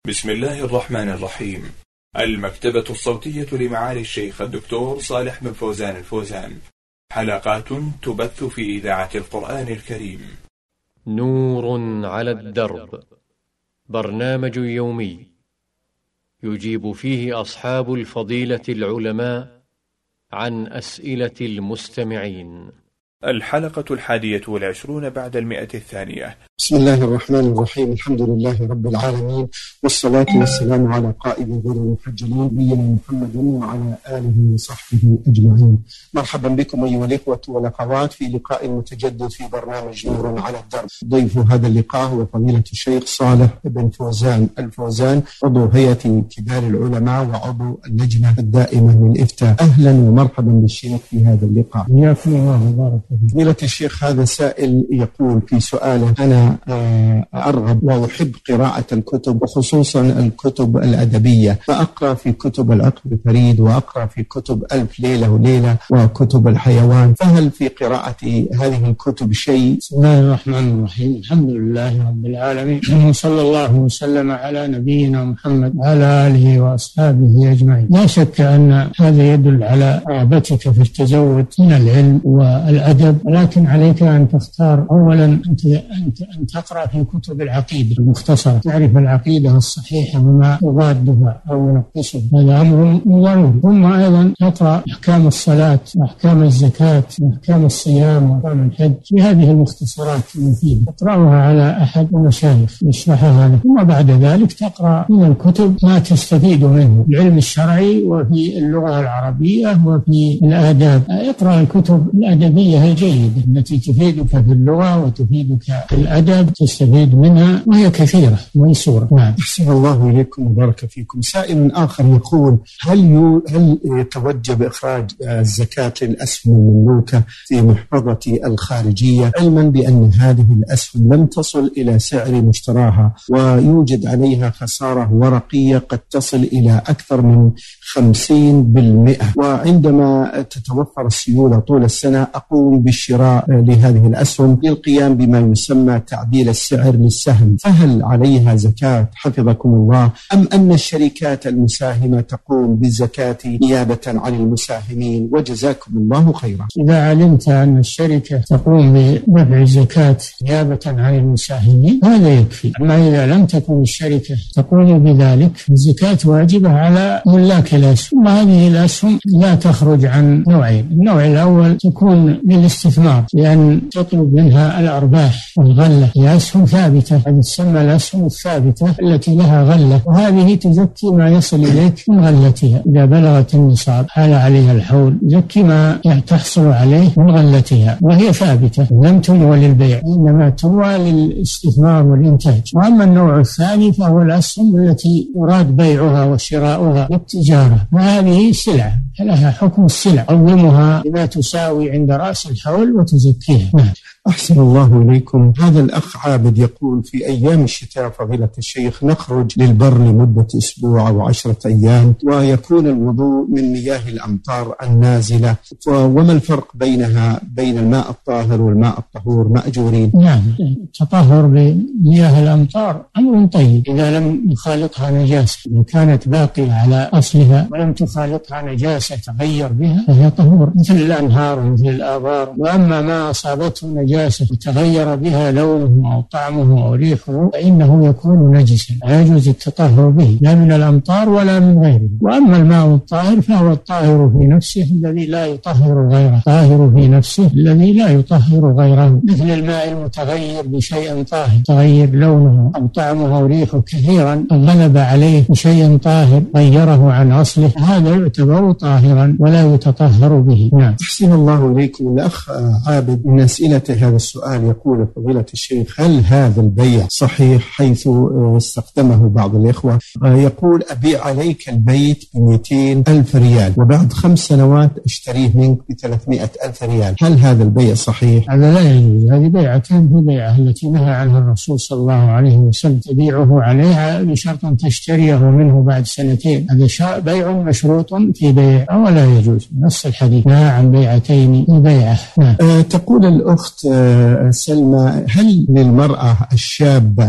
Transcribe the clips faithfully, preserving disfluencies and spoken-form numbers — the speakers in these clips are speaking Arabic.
بسم الله الرحمن الرحيم. المكتبة الصوتية لمعالي الشيخ الدكتور صالح بن فوزان الفوزان، حلقات تبث في إذاعة القرآن الكريم. نور على الدرب، برنامج يومي يجيب فيه أصحاب الفضيلة العلماء عن أسئلة المستمعين. الحلقة الحادية والعشرون بعد المئة الثانية. بسم الله الرحمن الرحيم. الحمد لله رب العالمين، والصلاة والسلام على قائد غير المحجلين نبينا محمد وعلى آله وصحبه أجمعين. مرحبا بكم أيها الإخوة والأخوات في لقاء متجدد في برنامج نور على الدرب. ضيف هذا اللقاء هو فضيلة الشيخ صالح بن فوزان الفوزان، عضو هيئة كبار العلماء وعضو اللجنة الدائمة للإفتاء. أهلا ومرحبا بالشيخ في هذا اللقاء. حياكم الله وبارك فيك. فضيلة الشيخ، هذا سائل يقول في سؤاله: أنا أرغب وأحب قراءة الكتب وخصوصا الكتب الأدبية، فأقرأ في كتب العقد الفريد وأقرأ في كتب ألف ليلة وليلة وكتب الحيوان، فهل في قراءة هذه الكتب شيء؟ بسم الله الرحمن الرحيم. الحمد لله رب العالمين، وصلى الله وسلم على نبينا محمد وعلى آله وأصحابه أجمعين. لا شك أن هذا يدل على رغبتك في التزود من العلم والأدب، ولكن عليك أن تختار أولا أنت أنت أن تقرأ في كتب العقيدة المختصرة، تعرف العقيدة الصحيحة وما يضادها أو ينقصها، هذا أمر ضروري. ثم أيضا تقرأ أحكام الصلاة وأحكام الزكاة وأحكام الصيام وأحكام الحج في هذه المختصرات المفيدة، تقرأها على أحد المشايخ يشرحها لك. ثم بعد ذلك تقرأ من الكتب ما تستفيد منه في العلم الشرعي وفي اللغة العربية وفي الآداب. اقرأ الكتب الأدبية الجيدة التي تفيدك في اللغة وتفيدك في الأدب، تستفيد منها وهي كثيرة ميسورة. نعم. أحسن الله إليكم وبارك فيكم. سائل آخر يقول: هل يو هل يتوجب إخراج الزكاة للأسهم المملوكة في محفظة الخارجية، علما بأن هذه الأسهم لم تصل إلى سعر مشتراها ويوجد عليها خسارة ورقية قد تصل إلى أكثر من خمسين بالمئة، وعندما تتوفر السيولة طول السنة أقوم بالشراء لهذه الأسهم للقيام بما يسمى تعديل السعر للسهم، فهل عليها زكاة حفظكم الله، أم أن الشركات المساهمة تقوم بالزكاة نيابة عن المساهمين؟ وجزاكم الله خيرا. إذا علمت أن الشركة تقوم بدفع الزكاة نيابة عن المساهمين هذا يكفي. أما إذا لم تكن الشركة تقوم بذلك، الزكاة واجبة على ملاك الأسهم، وهذه الأسهم لا تخرج عن نوعين: النوع الأول تكون للاستثمار لأن تطلب منها الأرباح والغلة، هي أسهم ثابتة، هذه تسمى الأسهم الثابتة التي لها غلة، وهذه تزكي ما يصل إليك من غلتها. إذا بلغت النصاب حال عليها الحول زكي ما تحصل عليه من غلتها، وهي ثابتة لم تنوى للبيع، إنما تنوى للاستثمار والإنتاج. وأما النوع الثاني فهو الأسهم التي يراد بيعها وشراؤها للتجارة، وهذه سلعة لها حكم السلع، قومها بما تساوي عند رأس الحول وتزكيها. أحسن الله إليكم. هذا الأخ عابد يقول: في أيام الشتاء فضيلة الشيخ نخرج للبر لمدة أسبوع أو عشرة أيام، ويكون الوضوء من مياه الأمطار النازلة، وما الفرق بينها بين الماء الطاهر والماء الطهور مأجورين؟ نعم، التطهر بمياه الأمطار أمر طيب إذا لم يخالطها نجاسة، إذا كانت باقية على أصلها ولم تخالطها نجاسة تغير بها فهي طهور، مثل الأنهار ومثل الآبار. وأما ما أصابته نجاسة تغير بها لونه أو طعمه أو ريحه فإنه يكون نجسا، لا يجوز التطهر به لا من الأمطار ولا من غيره. وأما الماء الطاهر فهو الطاهر في نفسه الذي لا يطهر غيره، طاهر في نفسه الذي لا يطهر غيره، مثل الماء المتغير بشيء طاهر تغير لونه أو طعمه أو ريحه كثيرا، غلب عليه بشيء طاهر غيره عن أصله، هذا يعتبر طاهرا ولا يتطهر به. نعم. أحسن الله إليكم. الأخ عابد من أسئلة هذا السؤال يقول: فضيلة الشيخ، هل هذا البيع صحيح حيث استخدمه بعض الإخوة؟ يقول: أبيع عليك البيت بمئتين ألف ريال وبعد خمس سنوات اشتريه منك بثلاثمائة ألف ريال، هل هذا البيع صحيح؟ هذا لا يجوز، هذه بيعتين في بيعة التي نهى عنها الرسول صلى الله عليه وسلم، تبيعه عليها بشرط أن تشتريه منه بعد سنتين، هذا بيع مشروط في بيع ولا يجوز، نص الحديث نهى عن بيعتين في بيعة. أه تقول الأخت سلمى، هل للمرأة الشابة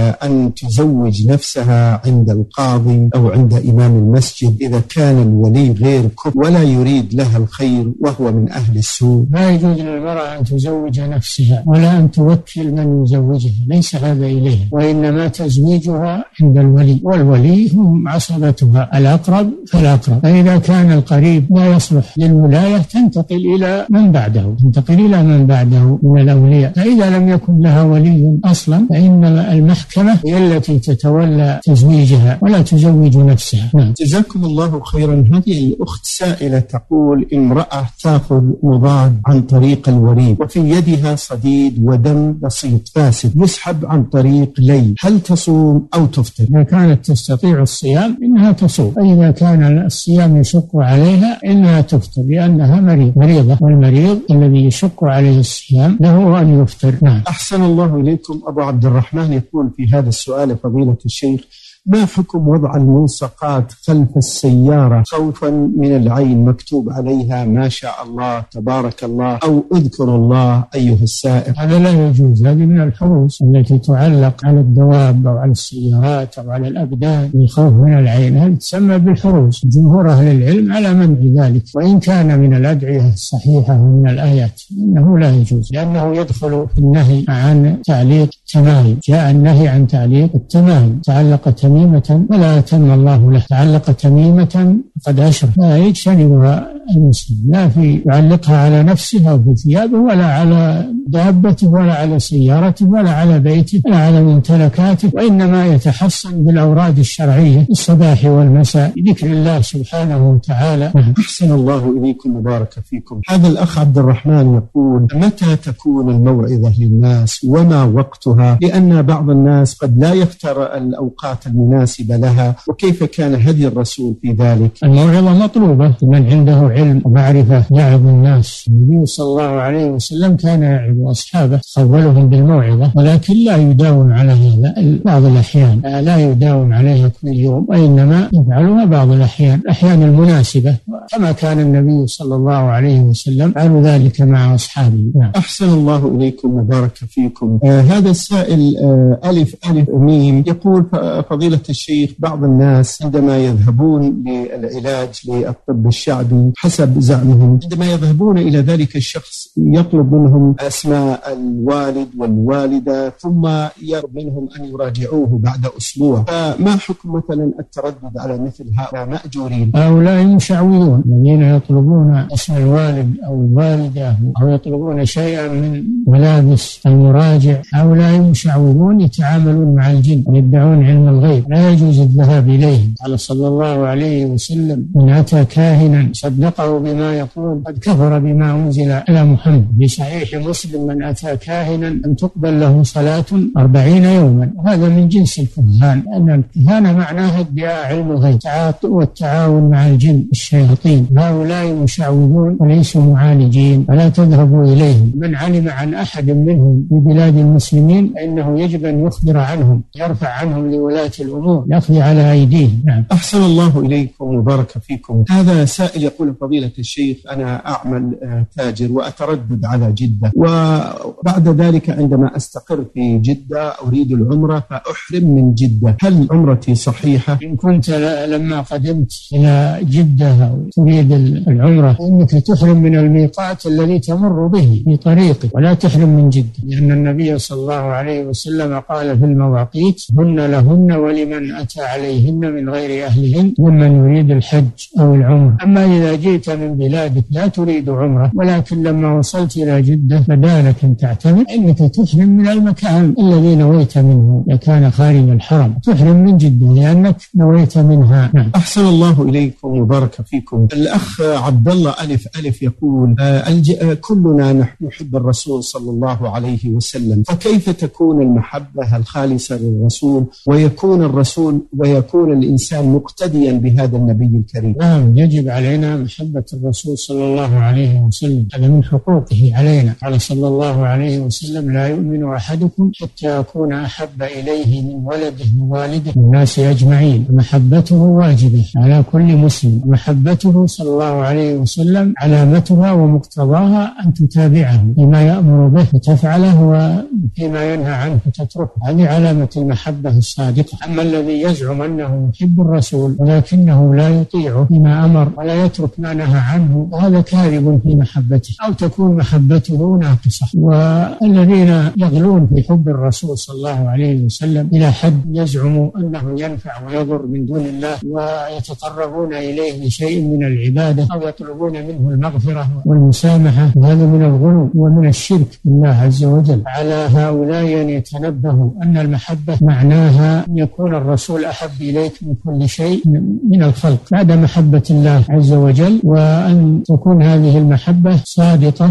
أن تزوج نفسها عند القاضي أو عند إمام المسجد إذا كان الولي غير كفء ولا يريد لها الخير وهو من أهل السوء؟ لا يجوز للمرأة أن تزوج نفسها ولا أن توكل من يزوجها، ليس هذا إليه، وإنما تزويجها عند الولي، والولي هم عصبتها الأقرب فالأقرب، فإذا كان القريب لا يصلح للولاية تنتقل إلى من بعده تنتقل إلى من بعده من الأولياء، فإذا لم يكن لها ولي أصلا فإن المحكمة هي التي تتولى تزويجها ولا تزوج نفسها. نعم. جزاكم الله خيرا. هذه الأخت سائلة تقول امرأة تأخذ مضاد عن طريق الوريد وفي يدها صديد ودم بسيط فاسد يسحب عن طريق لي، هل تصوم أو تفطر؟ إذا كانت تستطيع الصيام إنها تصوم، فإذا كان الصيام يشق عليها إنها تفطر لأنها مريض مريضة، والمريض الذي يشق عليه الصيام له أن يفطر. نعم. أحسن الله إليكم. أبو عبد الرحمن يقول في هذا السؤال فضيلة الشيخ: ما حكم وضع الملصقات خلف السيارة خوفا من العين مكتوب عليها ما شاء الله تبارك الله أو اذكر الله أيها السائق؟ هذا لا يجوز، هذه من الحروس التي تعلق على الدواب أو على السيارات أو على الأبدان للخوف من العين، هذه تسمى بالحروس. جمهور أهل العلم على منع ذلك، وإن كان من الأدعية الصحيحة ومن الآيات إنه لا يجوز، لأنه يدخل في النهي عن تعليق التمائم. جاء النهي عن تعليق التمائم، تعلق تميمة ولا أتم الله له، تعلق تميمة قد أشرك، لا يجتنبها المسلم، لا في يعلقها على نفسه أو في ثيابه ولا على دابته ولا على سيارته ولا على بيته ولا على ممتلكاته، وإنما يتحصن بالأوراد الشرعية الصباح والمساء بذكر الله سبحانه وتعالى. أحسن الله إليكم وبارك فيكم. هذا الأخ عبد الرحمن يقول: متى تكون الموعظة للناس وما وقتها؟ لأن بعض الناس قد لا يختار الأوقات المناسبة لها، وكيف كان هدي الرسول في ذلك؟ الموعظة مطلوبة من عنده علم ومعرفة يعظ الناس. النبي صلى الله عليه وسلم كان يعظ أصحابه خولهم بالموعظة، ولكن لا يداوم على هذا بعض الأحيان، لا يداوم عليها كل يوم، وإنما يفعلها بعض الأحيان الأحيان المناسبة، كما كان النبي صلى الله عليه وسلم فعل ذلك مع أصحابه. نعم. أحسن الله إليكم وبارك فيكم. آه هذا السائل آه ألف ألف ميم يقول: فضيلة الشيخ، بعض الناس عندما يذهبون للعلاج للطب الشعبي حسب زعمهم، عندما يذهبون إلى ذلك الشخص يطلب منهم أسماء الوالد والوالدة ثم يرغب منهم أن يراجعوه بعد أسبوع، فما حكم مثلا التردد على مثل هؤلاء مأجورين؟ هؤلاء مشعوذون الذين يطلبون اسم الوالد أو الوالدة أو يطلبون شيئا من ملابس المراجع، هؤلاء مشعوذون يتعاملون مع الجن ويدعون علم الغيب، لا يجوز الذهاب إليهم. قال صلى الله عليه وسلم: من أتى كاهنا صدقه بما يقول قد كفر بما أنزل على محمد. في صحيح مسلم: من أتى كاهنا أن تقبل له صلاة أربعين يوما. هذا من جنس الكهان، لأن الكهانة معناها ادعاء علم الغيب والتعاون مع الجن الشياطين. هؤلاء مشعوذون وليسوا معالجين، فلا تذهبوا إليهم. من علم عن أحد منهم في بلاد المسلمين فإنه يجب أن يخبر عنهم، يرفع عنهم لولاة الأمور، يقضي على أيديهم. نعم. أحسن الله إليكم وبارك فيكم. هذا سائل يقول: فضيلة الشيخ، أنا أعمل تاجر وأتردد على جدة، وبعد ذلك عندما أستقر في جدة أريد العمرة فأحرم من جدة، هل عمرتي صحيحة؟ إن كنت لما قدمت إلى جدة تريد العمرة إنك تحرم من الميقات الذي تمر به في طريقك، ولا تحرم من جدة، لأن النبي صلى الله عليه وسلم قال في المواقيت: هن لهن ولمن أتى عليهن من غير أهلهن ممن يريد الحج أو العمرة. أما إذا جئت من بلادك لا تريد عمرة، ولكن لما وصلت إلى جدة بدالك أن تعتمر، إنك تحرم من المكان الذي نويت منه. إذا كان خارج الحرم تحرم من جدة لأنك نويت منها. نعم. أحسن الله إليكم وبارك فيكم. الأخ عبد الله ألف ألف يقول: آه كلنا نحن نحب الرسول صلى الله عليه وسلم، فكيف تكون المحبة الخالصة للرسول ويكون الرسول ويكون الإنسان مقتديا بهذا النبي الكريم. نعم، يجب علينا محبة الرسول صلى الله عليه وسلم، هذا من حقوقه علينا. قال صلى الله عليه وسلم: لا يؤمن أحدكم حتى أكون أحب إليه من ولده ووالده والناس أجمعين. محبته واجبة على كل مسلم. محبته صلى الله عليه وسلم علامتها ومقتضاها أن تتابعه فيما يأمر به وتفعله وفيما ينهى عنه تتركه، هذه علامة المحبة الصادقة. أما الذي يزعم أنه يحب الرسول ولكنه لا يطيعه فيما أمر ولا يترك ما نهى عنه، هذا كاذب في محبته، أو تكون محبته ناقصة. والذين يغلون في حب الرسول صلى الله عليه وسلم إلى حد يزعموا أنه ينفع ويضر من دون الله ويتقربون إليه بشيء من العبادة أو يطلبون منه المغفرة والمسامحة، وهذا من الغلو ومن الشرك بالله عز وجل. على هؤلاء أن يتنبهوا أن المحبة معناها أن يكون الرسول أحب إليك من كل شيء من الخلق بعد محبة الله عز وجل، وأن تكون هذه المحبة صادقة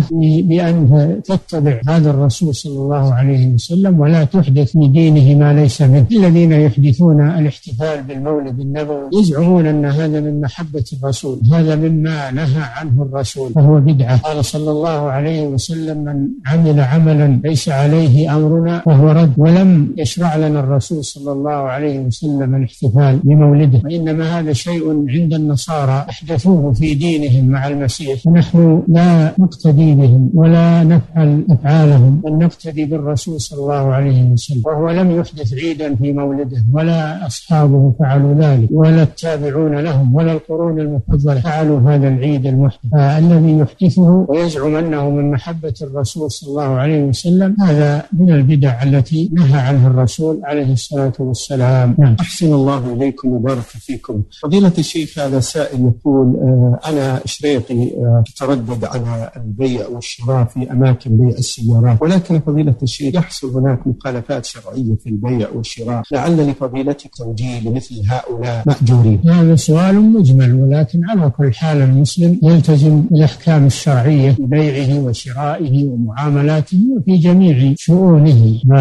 بأن تتبع هذا الرسول صلى الله عليه وسلم ولا تحدث في دينه ما ليس منه. الذين يحدثون الاحتفال بالمولد النبوي يزعمون أن هذا من محبة الرسول، هذا مما نهى عنه الرسول فهو بدعة. قال صلى الله عليه وسلم: من عمل عملا ليس عليه أمرنا فهو رد. ولم يشرع لنا الرسول صلى الله عليه وسلم الاحتفال بمولده، وإنما هذا شيء عند النصارى أحدثوه في دينهم مع المسيح، فنحن لا نقتدي بهم ولا نفعل أفعالهم، بل نقتدي بالرسول صلى الله عليه وسلم، وهو لم يحدث عيدا في مولده ولا أصحابه فعلوا ذلك ولا التابعون لهم ولا القرون المفضلة فعلوا هذا العيد المحدث. الذي يحدثه ويزعم أنه من محبة الرسول صلى الله عليه وسلم هذا من البدع التي نهى عنها الرسول عليه الصلاة والسلام. نعم. أحسن الله إليكم وبارك فيكم. فضيلة الشيخ، هذا سائل يقول: آه أنا إشريقي آه تردد على البيع والشراء في أماكن بيع السيارات، ولكن فضيلة الشيخ يحصل هناك مخالفات شرعية في البيع والشراء، لعل لفضيلتك توجيه لمثل هؤلاء مأجورين. هذا سؤال مجمل، ولكن على كل حال المسلم يلتزم بالأحكام الشرعية في بيعه وشرائه ومعاملاته وفي جميع شؤونه، ما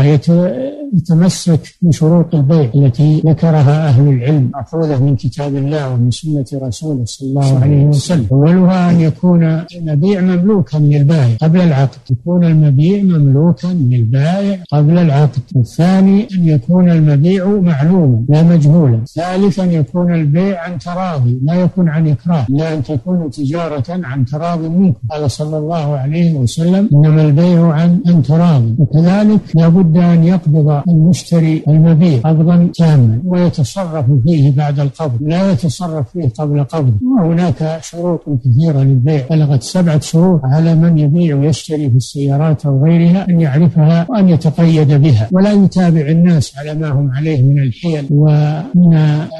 يتمسك بشروط البيع التي ذكرها أهل العلم مأخوذة من كتاب الله ومن سنة رسوله صلى الله عليه وسلم. أولها أن يكون المبيع مملوكا للبائع قبل العقد، يكون المبيع مملوكا للبائع قبل العقد. الثاني أن يكون المبيع معلوما لا مجهولا. ثالثا أن يكون البيع عن تراضي لا يكون عن إكراه، لا أن تكون تجارة عن تراض منكم. قال صلى الله عليه وسلم: إنما البيع عن عن تراضي. وكذلك لا بد أن يقبض المشتري المبيع قبضا تاما ويتصرف فيه بعد القبض، لا يتصرف فيه قبل قبض. وهناك شروط كثيرة للبيع بلغت سبعة شروط على من يبيع ويشتري في السيارات أو غيرها أن يعرفها وأن يتقيد بها، ولا يتابع الناس على ما هم عليه من الحيل ومن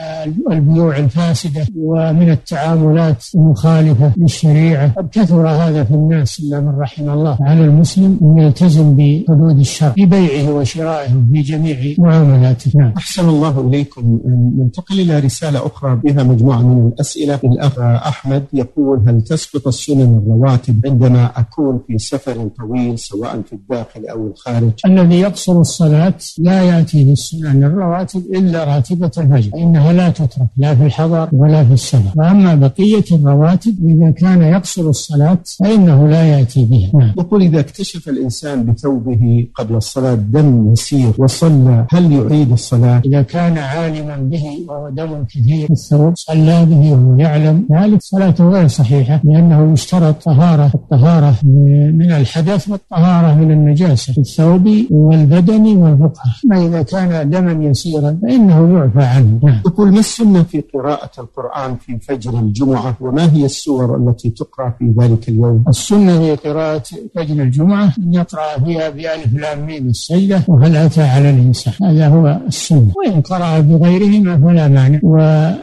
البيوع الفاسدة ومن التعاملات المخالفة للشريعة. قد كثر هذا في الناس إلا من رحم الله. على المسلم أن يلتزم بحدود الشرع في بيعه وشرائه في جميع معاملاته. أحسن الله إليكم. ننتقل إلى رسالة أخرى بها مجموعة من الأسئلة. الأخ أحمد يقول: هل تسقط السنن الرواتب عندما أكون في سفر طويل سواء في الداخل أو الخارج؟ الذي يقصر الصلاة لا يأتي بالسنن الرواتب إلا راتبة الفجر، فإنها لا تترك لا في الحضر ولا في السفر. وأما بقية الرواتب إذا كان يقصر الصلاة فإنه لا يأتي بها. نعم. يقول: إذا اكتشف الإنسان بثوبه قبل الصلاة دم يسير وصلى هل يعيد الصلاة؟ إذا كان عالما به وهو دم كثير في الثوب صلى به وهو يعلم ذلك صلاته غير صحيحة، لأنه يشترط طهارة الطهارة من الحدث والطهارة من النجاسة في الثوب والبدن والبقعة. ما إذا كان دما يسيرا فإنه يعفى عنه. نعم. يقول: ما السنة في قراءة القرآن في فجر الجمعة، وما هي السور التي تقرأ في ذلك اليوم؟ السنة في قراءة فجر الجمعة أن يقرأ فيها بألف لام ميم السجدة وهل أتى على الإنسان، هذا هو السنة. وإن قرأ بغيرهما فلا مانع. و...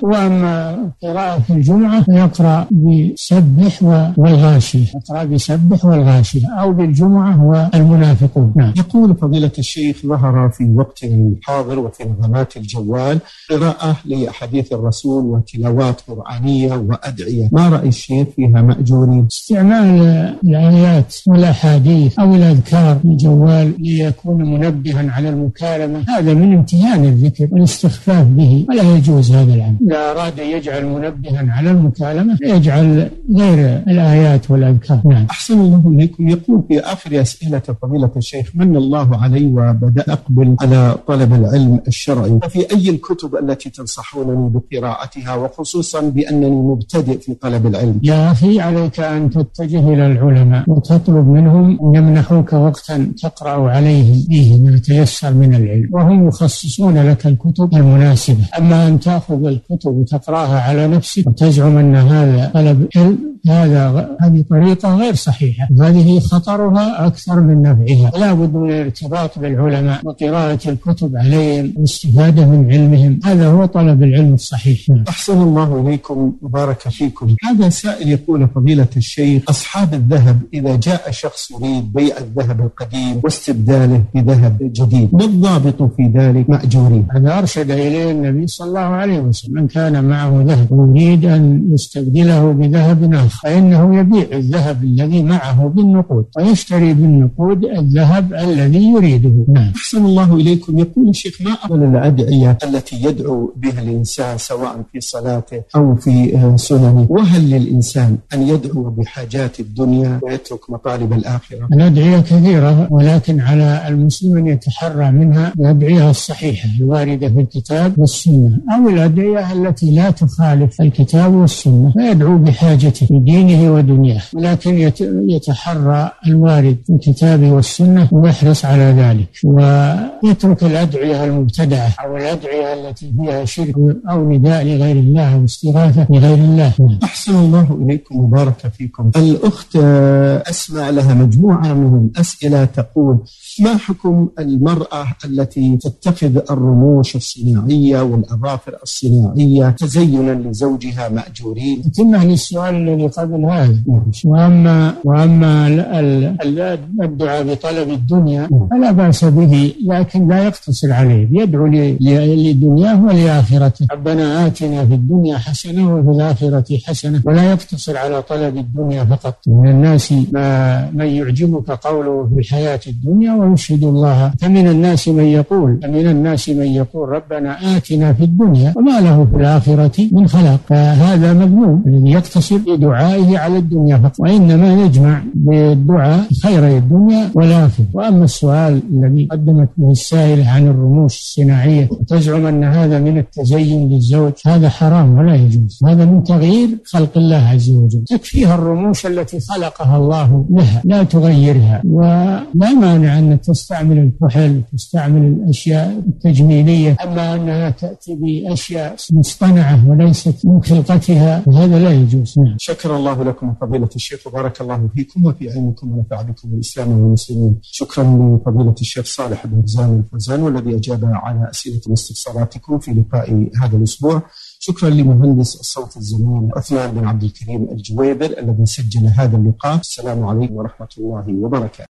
وأما قراءة في الجمعة فيقرأ بسبح والغاشية، يقرأ بسبح والغاشية أو بالجمعة والمنافقون. نعم. يقول فضيلة الشيخ: ظهر في وقتنا الحاضر وفي نظامات الجوال قراءة لأحاديث الرسول وتلاوات قرآنية وأدعية، ما رأي الشيخ فيها مأجورين؟ استعمال الآيات والأحاديث أو الأذكار في الجوال ليكون منبها على المكالمة هذا من امتهان الذكر والاستخفاف به، ولا يجوز هذا العمل. إذا أراد يجعل منبها على المكالمة يجعل غير الآيات والأذكار. نعم. أحسن الله إليكم. يقول في آخر أسئلة فضيلة الشيخ: من الله علي وبدأ أقبل على طلب العلم الشرعي، ففي أي الكتب التي تنصحونني بقراءتها، وخصوصا بأنني مبتدئ في طلب العلم؟ يا أخي عليك أن تتجه إلى العلماء وتطلب منهم أن يمنحوك وقتا تقرأ عليهم فيه ما تيسر من العلم، وهم يخصصون لك الكتب المناسبة. أما أن تأخذ الكتب وتقرأها على نفسك وتزعم أن هذا طلب علم، هذا هذه طريقة غير صحيحة، هذه خطرها أكثر من نفعها. لا بد من الارتباط بالعلماء وقراءة الكتب عليهم والاستفادة من علمهم، هذا هو طلب العلم الصحيح. أحسن الله إليكم وبارك فيكم. هذا سائل يقول: فضيلة الشيخ، أصحاب الذهب إذا جاء شخص يريد بيع الذهب القديم واستبداله بذهب جديد، ما الضابط في ذلك؟ مأجورين. هذا أرشد إليه النبي صلى الله عليه وسلم: من كان معه ذهب ويريد أن يستبدله بذهب آخر فإنه يبيع الذهب الذي معه بالنقود ويشتري بالنقود الذهب الذي يريده. نعم. أحسن الله إليكم. يقول الشيخ: ما أفضل الأدعية التي يدعو بها الإنسان سواء في صلاته أو في سننه؟ وهل للإنسان أن يدعو بحاجات الدنيا ويترك مطالب الآخرة؟ الأدعية كثيرة، ولكن على المسلم أن يتحرى منها الأدعية الصحيحة الواردة في الكتاب والسنة، أو الأدعية التي لا تخالف الكتاب والسنة، فيدعو بحاجته في دينه ودنياه، ولكن يتحرى الوارد في الكتاب والسنة ويحرص على ذلك، ويترك الأدعية المبتدعة أو الأدعية التي فيها شرك أو نداء لغير الله أو استغاثة لغير الله. أحسن الله إليكم وبارك فيكم. الأخت أسمع لها مجموعة من الأسئلة تقول: ما حكم المرأة التي تتخذ الرموش الصناعية والأظافر الصناعية تزينا لزوجها مأجورين؟ تتمه للسؤال الذي قبل هذا. وأما وأما الدعاء بطلب الدنيا فلا بأس به، لكن لا يقتصر عليه، يدعو لدنياه ولآخرته: ربنا آتنا في الدنيا حسنة وفي الآخرة حسنة، ولا يقتصر على طلب الدنيا فقط. من الناس ما من يعجبك قوله في الحياة الدنيا ويشهد الله، فمن الناس من يقول فمن الناس من يقول ربنا آتنا في الدنيا وما له في الآخرة من خلاق. فهذا مذموم الذي يقتصر بدعائه على الدنيا فقط، وإنما يجمع بالدعاء خير الدنيا والآخرة. وأما السؤال الذي قدمت به السائل عن الرموش الصناعية وتزعم أن هذا من التزين للزوج، هذا حرام ولا يجوز، هذا من تغيير خلق الله عز وجل. تكفيها الرموش التي خلقها الله لها، لا تغيرها. ولا مانع أن تستعمل الكحل وتستعمل الأشياء التجميلية، أما أنها تأتي بأشياء مصطنعة وليست من خلقتها هذا لا يجوز. نعم. شكر الله لكم فضيلة الشيخ وبارك الله فيكم وفي علمكم ونفع بكم الإسلام والمسلمين. شكرا لفضيلة الشيخ صالح بن فوزان الفوزان والذي أجاب على أسئلة واستفساراتكم في لقاء هذا الأسبوع. شكرا لمهندس الصوت الزميل عثمان بن عبد الكريم الجويبر الذي سجل هذا اللقاء. السلام عليكم ورحمة الله وبركاته.